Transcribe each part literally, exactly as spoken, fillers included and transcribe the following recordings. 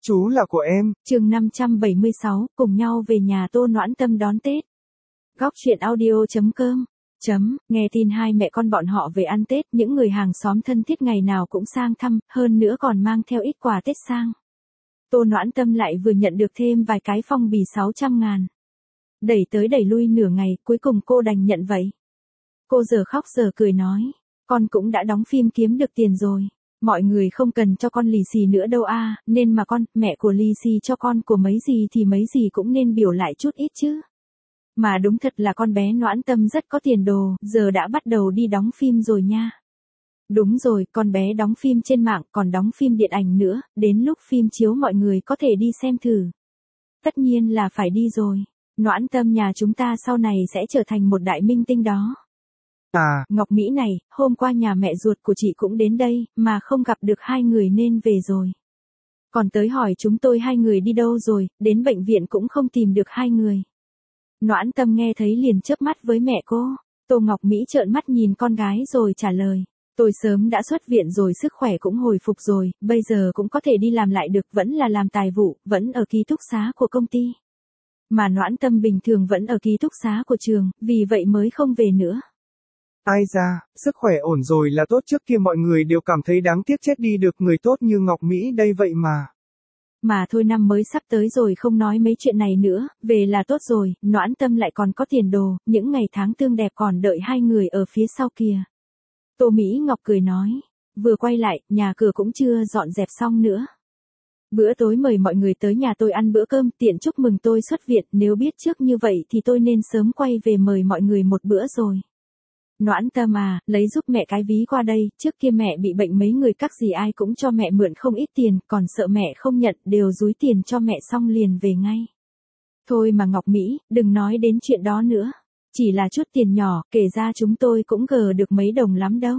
Chú là của em. Chương năm trăm bảy mươi sáu, cùng nhau về nhà Tô Noãn Tâm đón Tết. Góc truyện audio chấm com. Chấm, nghe tin hai mẹ con bọn họ về ăn Tết, những người hàng xóm thân thiết ngày nào cũng sang thăm, hơn nữa còn mang theo ít quà Tết sang. Tô Noãn Tâm lại vừa nhận được thêm vài cái phong bì sáu trăm ngàn. Đẩy tới đẩy lui nửa ngày, cuối cùng cô đành nhận vậy. Cô giờ khóc giờ cười nói, con cũng đã đóng phim kiếm được tiền rồi. Mọi người không cần cho con lì xì nữa đâu a, à, nên mà con, mẹ của lì xì cho con của mấy gì thì mấy gì cũng nên biểu lại chút ít chứ. Mà đúng thật là con bé Noãn Tâm rất có tiền đồ, giờ đã bắt đầu đi đóng phim rồi nha. Đúng rồi, con bé đóng phim trên mạng, còn đóng phim điện ảnh nữa, đến lúc phim chiếu mọi người có thể đi xem thử. Tất nhiên là phải đi rồi. Noãn Tâm nhà chúng ta sau này sẽ trở thành một đại minh tinh đó. À, Ngọc Mỹ này, hôm qua nhà mẹ ruột của chị cũng đến đây, mà không gặp được hai người nên về rồi. Còn tới hỏi chúng tôi hai người đi đâu rồi, đến bệnh viện cũng không tìm được hai người. Noãn Tâm nghe thấy liền chớp mắt với mẹ cô. Tô Ngọc Mỹ trợn mắt nhìn con gái rồi trả lời. Tôi sớm đã xuất viện rồi, sức khỏe cũng hồi phục rồi, bây giờ cũng có thể đi làm lại được, vẫn là làm tài vụ, vẫn ở ký túc xá của công ty. Mà Noãn Tâm bình thường vẫn ở ký túc xá của trường, vì vậy mới không về nữa. ai ra, sức khỏe ổn rồi là tốt, trước kia mọi người đều cảm thấy đáng tiếc chết đi được người tốt như Ngọc Mỹ đây vậy mà. Mà thôi, năm mới sắp tới rồi, không nói mấy chuyện này nữa, về là tốt rồi, Noãn Tâm lại còn có tiền đồ, những ngày tháng tươi đẹp còn đợi hai người ở phía sau kìa. Tô Mỹ Ngọc cười nói, vừa quay lại, nhà cửa cũng chưa dọn dẹp xong nữa. Bữa tối mời mọi người tới nhà tôi ăn bữa cơm, tiện chúc mừng tôi xuất viện, nếu biết trước như vậy thì tôi nên sớm quay về mời mọi người một bữa rồi. Noãn Tâm à, lấy giúp mẹ cái ví qua đây, trước kia mẹ bị bệnh mấy người các dì ai cũng cho mẹ mượn không ít tiền, còn sợ mẹ không nhận, đều dúi tiền cho mẹ xong liền về ngay. Thôi mà Ngọc Mỹ, đừng nói đến chuyện đó nữa. Chỉ là chút tiền nhỏ, kể ra chúng tôi cũng gờ được mấy đồng lắm đâu.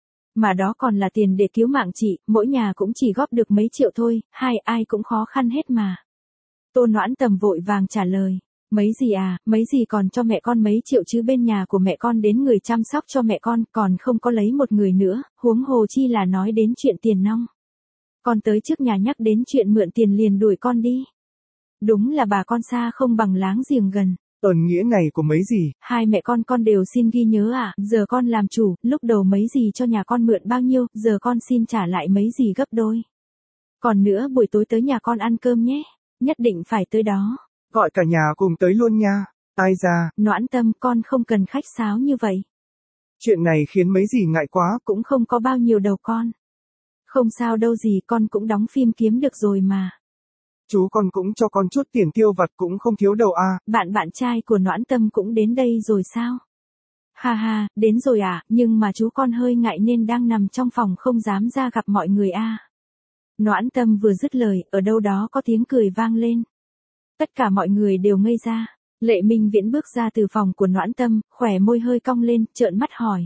Mà đó còn là tiền để cứu mạng chị, mỗi nhà cũng chỉ góp được mấy triệu thôi, hai ai cũng khó khăn hết mà. Tô Noãn Tâm vội vàng trả lời. Mấy gì à, mấy gì còn cho mẹ con mấy triệu chứ, bên nhà của mẹ con đến người chăm sóc cho mẹ con, còn không có lấy một người nữa, huống hồ chi là nói đến chuyện tiền nong. Con tới trước nhà nhắc đến chuyện mượn tiền liền đuổi con đi. Đúng là bà con xa không bằng láng giềng gần. Ơn nghĩa này của mấy gì? Hai mẹ con con đều xin ghi nhớ à, giờ con làm chủ, lúc đầu mấy gì cho nhà con mượn bao nhiêu, giờ con xin trả lại mấy gì gấp đôi. Còn nữa, buổi tối tới nhà con ăn cơm nhé, nhất định phải tới đó. Gọi cả nhà cùng tới luôn nha. Ai ra, Noãn Tâm, con không cần khách sáo như vậy. chuyện này khiến mấy gì ngại quá. Cũng không có bao nhiêu đâu con. Không sao đâu gì, con cũng đóng phim kiếm được rồi mà. Chú con cũng cho con chút tiền tiêu vặt cũng không thiếu đâu à. Bạn bạn trai của Noãn Tâm cũng đến đây rồi sao? Ha ha, đến rồi à, nhưng mà chú con hơi ngại nên đang nằm trong phòng không dám ra gặp mọi người à. Noãn Tâm vừa dứt lời, ở đâu đó có tiếng cười vang lên. Tất cả mọi người đều ngây ra. Lệ Minh Viễn bước ra từ phòng của Noãn Tâm, khỏe môi hơi cong lên, trợn mắt hỏi.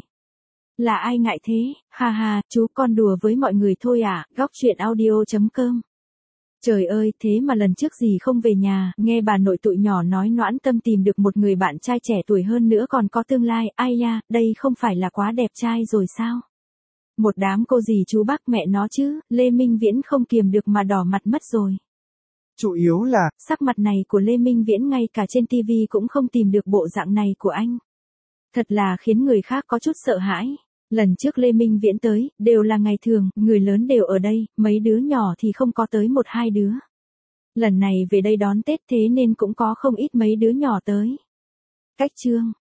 Là ai ngại thế? Ha ha, chú con đùa với mọi người thôi à, góc truyện audio chấm com. Trời ơi, thế mà lần trước gì không về nhà, nghe bà nội tụi nhỏ nói Noãn Tâm tìm được một người bạn trai trẻ tuổi hơn nữa còn có tương lai, ai nha, đây không phải là quá đẹp trai rồi sao? Một đám cô dì chú bác mẹ nó chứ, Lê Minh Viễn không kiềm được mà đỏ mặt mất rồi. Chủ yếu là, sắc mặt này của Lê Minh Viễn ngay cả trên ti vi cũng không tìm được bộ dạng này của anh. Thật là khiến người khác có chút sợ hãi. Lần trước Lê Minh Viễn tới, đều là ngày thường, người lớn đều ở đây, mấy đứa nhỏ thì không có tới một hai đứa. Lần này về đây đón Tết thế nên cũng có không ít mấy đứa nhỏ tới. Cách chương